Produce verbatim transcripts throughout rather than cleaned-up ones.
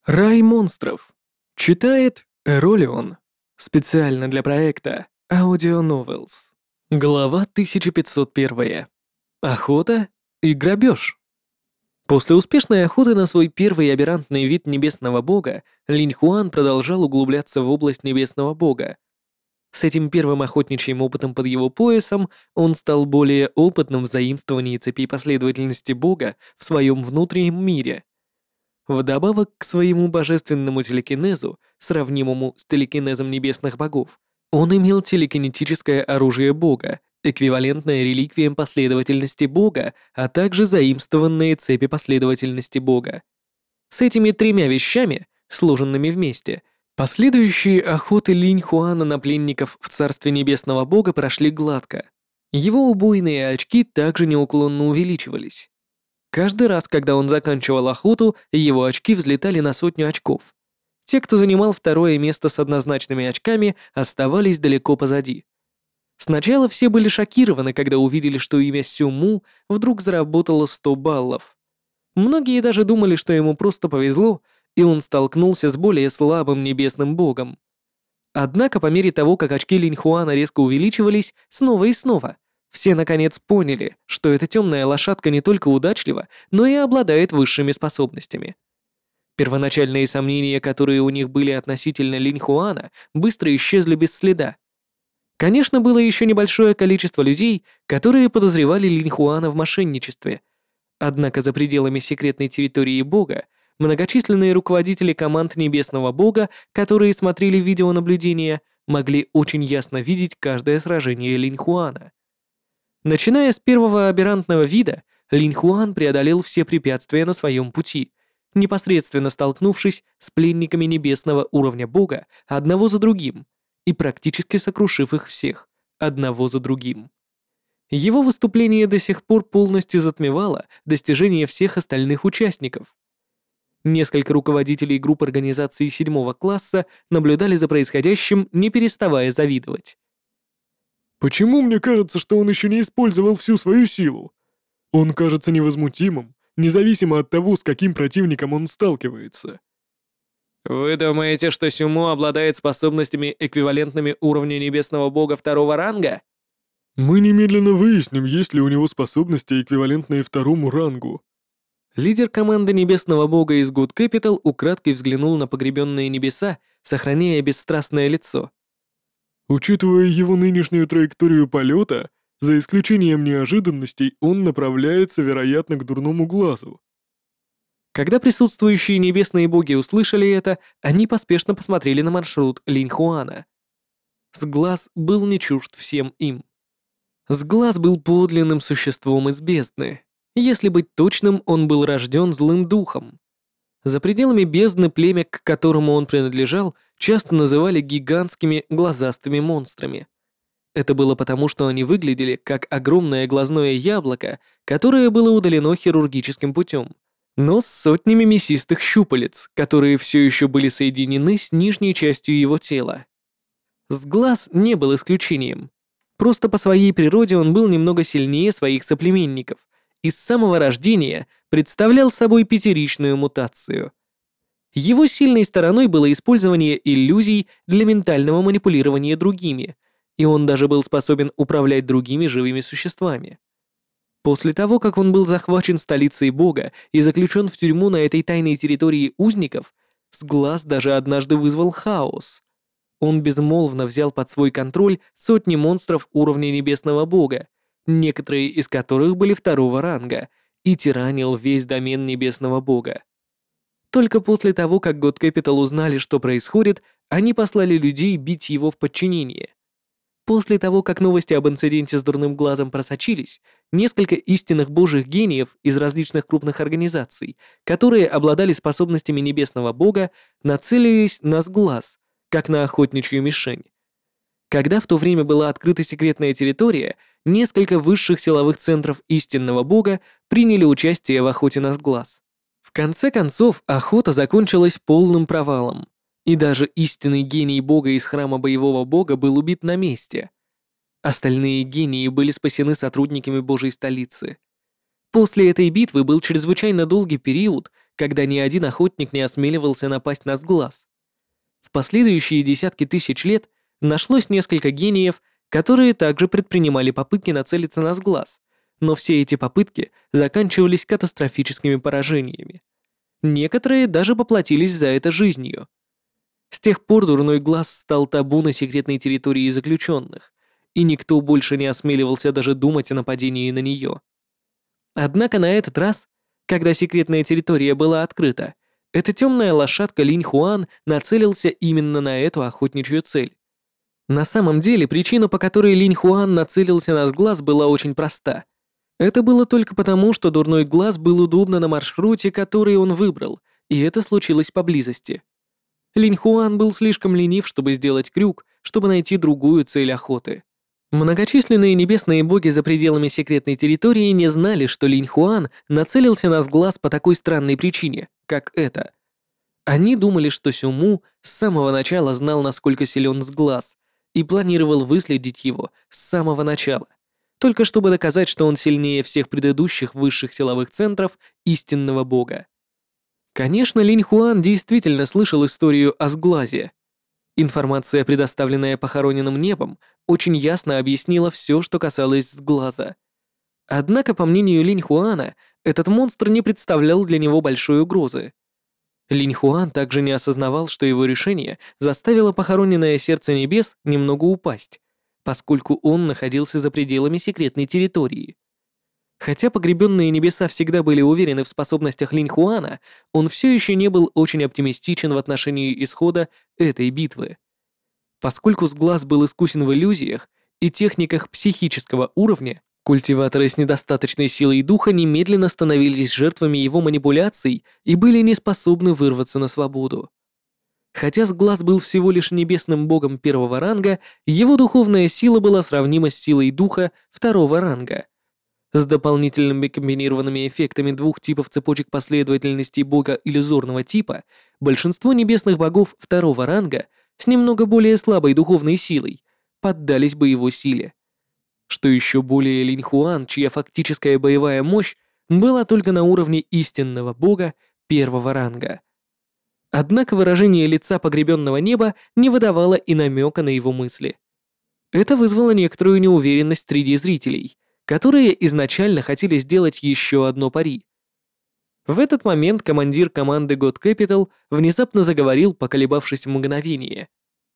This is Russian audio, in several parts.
Рай монстров. Читает Эролион. Специально для проекта Audio Novels. Глава тысяча пятьсот один. Охота и грабеж. После успешной охоты на свой первый аберрантный вид небесного бога, Линь Хуан продолжал углубляться в область небесного бога. С этим первым охотничьим опытом под его поясом он стал более опытным в заимствовании цепей последовательности бога в своем внутреннем мире. Вдобавок к своему божественному телекинезу, сравнимому с телекинезом небесных богов, он имел телекинетическое оружие бога, эквивалентное реликвиям последовательности бога, а также заимствованные цепи последовательности бога. С этими тремя вещами, сложенными вместе, последующие охоты Линь Хуана на пленников в царстве небесного бога прошли гладко. Его убойные очки также неуклонно увеличивались. Каждый раз, когда он заканчивал охоту, его очки взлетали на сотню очков. Те, кто занимал второе место с однозначными очками, оставались далеко позади. Сначала все были шокированы, когда увидели, что имя Сюму вдруг заработало сто баллов. Многие даже думали, что ему просто повезло, и он столкнулся с более слабым небесным богом. Однако по мере того, как очки Линь Хуана резко увеличивались снова и снова, все наконец поняли, что эта темная лошадка не только удачлива, но и обладает высшими способностями. Первоначальные сомнения, которые у них были относительно Линь Хуана, быстро исчезли без следа. Конечно, было еще небольшое количество людей, которые подозревали Линь Хуана в мошенничестве. Однако за пределами секретной территории Бога многочисленные руководители команд Небесного Бога, которые смотрели видеонаблюдения, могли очень ясно видеть каждое сражение Линь Хуана. Начиная с первого аберрантного вида, Линь Хуан преодолел все препятствия на своем пути, непосредственно столкнувшись с пленниками небесного уровня бога одного за другим и практически сокрушив их всех, одного за другим. Его выступление до сих пор полностью затмевало достижения всех остальных участников. Несколько руководителей групп организаций седьмого класса наблюдали за происходящим, не переставая завидовать. Почему мне кажется, что он еще не использовал всю свою силу? Он кажется невозмутимым, независимо от того, с каким противником он сталкивается. Вы думаете, что Сюмо обладает способностями, эквивалентными уровню небесного бога второго ранга? Мы немедленно выясним, есть ли у него способности, эквивалентные второму рангу. Лидер команды небесного бога из Good Capital украдкой взглянул на погребенные небеса, сохраняя бесстрастное лицо. Учитывая его нынешнюю траекторию полета, за исключением неожиданностей, он направляется, вероятно, к дурному глазу. Когда присутствующие небесные боги услышали это, они поспешно посмотрели на маршрут Линь Хуана. Сглаз был не чужд всем им. Сглаз был подлинным существом из бездны. Если быть точным, он был рожден злым духом. За пределами бездны племя, к которому он принадлежал, часто называли гигантскими глазастыми монстрами. Это было потому, что они выглядели как огромное глазное яблоко, которое было удалено хирургическим путем, но с сотнями мясистых щупалец, которые все еще были соединены с нижней частью его тела. Сглаз не был исключением. Просто по своей природе он был немного сильнее своих соплеменников и с самого рождения представлял собой пятеричную мутацию. Его сильной стороной было использование иллюзий для ментального манипулирования другими, и он даже был способен управлять другими живыми существами. После того, как он был захвачен столицей бога и заключен в тюрьму на этой тайной территории узников, Сглаз даже однажды вызвал хаос. Он безмолвно взял под свой контроль сотни монстров уровня небесного бога, некоторые из которых были второго ранга, и тиранил весь домен небесного бога. Только после того, как God Capital узнали, что происходит, они послали людей бить его в подчинение. После того, как новости об инциденте с дурным глазом просочились, несколько истинных божьих гениев из различных крупных организаций, которые обладали способностями небесного бога, нацелились на Сглаз, как на охотничью мишень. Когда в то время была открыта секретная территория, несколько высших силовых центров истинного бога приняли участие в охоте на Сглаз. В конце концов, охота закончилась полным провалом, и даже истинный гений бога из храма боевого бога был убит на месте. Остальные гении были спасены сотрудниками Божьей столицы. После этой битвы был чрезвычайно долгий период, когда ни один охотник не осмеливался напасть на Сглаз. В последующие десятки тысяч лет нашлось несколько гениев, которые также предпринимали попытки нацелиться на Сглаз, но все эти попытки заканчивались катастрофическими поражениями. Некоторые даже поплатились за это жизнью. С тех пор Дурной Глаз стал табу на секретной территории заключенных, и никто больше не осмеливался даже думать о нападении на нее. Однако на этот раз, когда секретная территория была открыта, эта темная лошадка Линь Хуан нацелился именно на эту охотничью цель. На самом деле, причина, по которой Линь Хуан нацелился на Сглаз, была очень проста. Это было только потому, что Дурной Глаз был удобно на маршруте, который он выбрал, и это случилось поблизости. Линь Хуан был слишком ленив, чтобы сделать крюк, чтобы найти другую цель охоты. Многочисленные небесные боги за пределами секретной территории не знали, что Линь Хуан нацелился на Сглаз по такой странной причине, как это. Они думали, что Сюму с самого начала знал, насколько силен Сглаз, и планировал выследить его с самого начала, только чтобы доказать, что он сильнее всех предыдущих высших силовых центров истинного бога. Конечно, Линь Хуан действительно слышал историю о Сглазе. Информация, предоставленная похороненным небом, очень ясно объяснила все, что касалось Сглаза. Однако, по мнению Линь Хуана, этот монстр не представлял для него большой угрозы. Линь Хуан также не осознавал, что его решение заставило похороненное сердце небес немного упасть, поскольку он находился за пределами секретной территории. Хотя погребенные небеса всегда были уверены в способностях Линь Хуана, он все еще не был очень оптимистичен в отношении исхода этой битвы. Поскольку Сглаз был искусен в иллюзиях и техниках психического уровня, культиваторы с недостаточной силой духа немедленно становились жертвами его манипуляций и были не способны вырваться на свободу. Хотя Сглаз был всего лишь небесным богом первого ранга, его духовная сила была сравнима с силой духа второго ранга. С дополнительными комбинированными эффектами двух типов цепочек последовательности бога иллюзорного типа, большинство небесных богов второго ранга с немного более слабой духовной силой поддались бы его силе. Что еще более, Линь Хуан, чья фактическая боевая мощь была только на уровне истинного бога первого ранга. Однако выражение лица погребенного неба не выдавало и намека на его мысли. Это вызвало некоторую неуверенность среди зрителей, которые изначально хотели сделать еще одно пари. В этот момент командир команды God Capital внезапно заговорил, поколебавшись в мгновение.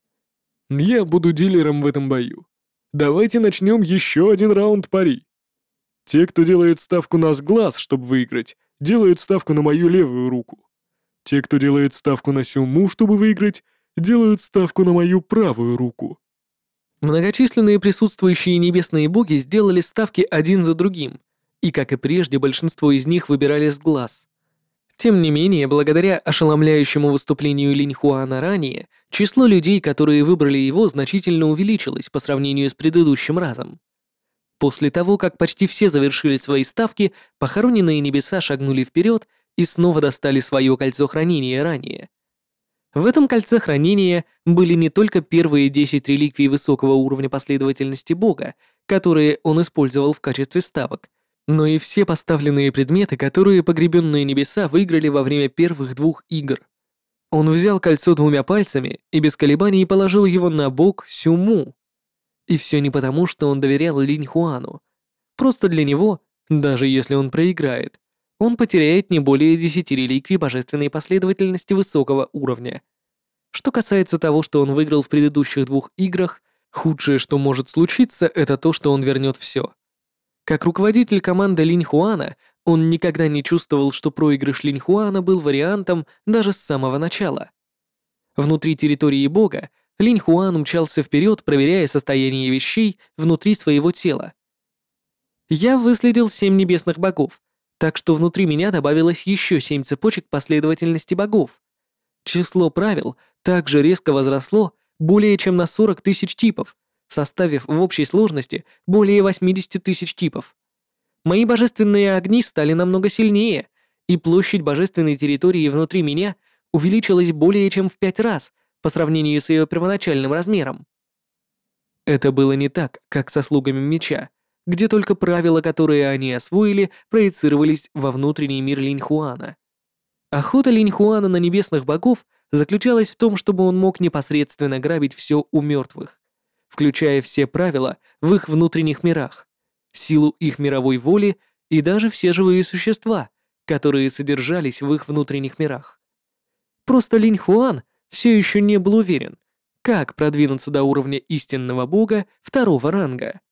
«Я буду дилером в этом бою. Давайте начнем еще один раунд пари. Те, кто делает ставку на Сглаз, чтобы выиграть, делают ставку на мою левую руку. Те, кто делает ставку на Сюму, чтобы выиграть, делают ставку на мою правую руку». Многочисленные присутствующие небесные боги сделали ставки один за другим, и, как и прежде, большинство из них выбирали Сглаз. Тем не менее, благодаря ошеломляющему выступлению Линь Хуана ранее, число людей, которые выбрали его, значительно увеличилось по сравнению с предыдущим разом. После того, как почти все завершили свои ставки, похороненные небеса шагнули вперед и снова достали свое кольцо хранения ранее. В этом кольце хранения были не только первые десять реликвий высокого уровня последовательности бога, которые он использовал в качестве ставок, но и все поставленные предметы, которые погребенные небеса выиграли во время первых двух игр. Он взял кольцо двумя пальцами и без колебаний положил его на бок Сюму. И все не потому, что он доверял Линь Хуану. Просто для него, даже если он проиграет, он потеряет не более десяти реликвий божественной последовательности высокого уровня. Что касается того, что он выиграл в предыдущих двух играх, худшее, что может случиться, это то, что он вернет все. Как руководитель команды Линь Хуана, он никогда не чувствовал, что проигрыш Линь Хуана был вариантом даже с самого начала. Внутри территории бога Линь Хуан умчался вперед, проверяя состояние вещей внутри своего тела. Я выследил семь небесных богов, так что внутри меня добавилось еще семь цепочек последовательности богов. Число правил также резко возросло более чем на сорок тысяч типов, составив в общей сложности более восемьдесят тысяч типов. Мои божественные огни стали намного сильнее, и площадь божественной территории внутри меня увеличилась более чем в пять раз по сравнению с ее первоначальным размером. Это было не так, как со слугами меча, где только правила, которые они освоили, проецировались во внутренний мир Линь Хуана. Охота Линь Хуана на небесных богов заключалась в том, чтобы он мог непосредственно грабить все у мертвых, включая все правила в их внутренних мирах, силу их мировой воли и даже все живые существа, которые содержались в их внутренних мирах. Просто Линь Хуан все еще не был уверен, как продвинуться до уровня истинного бога второго ранга.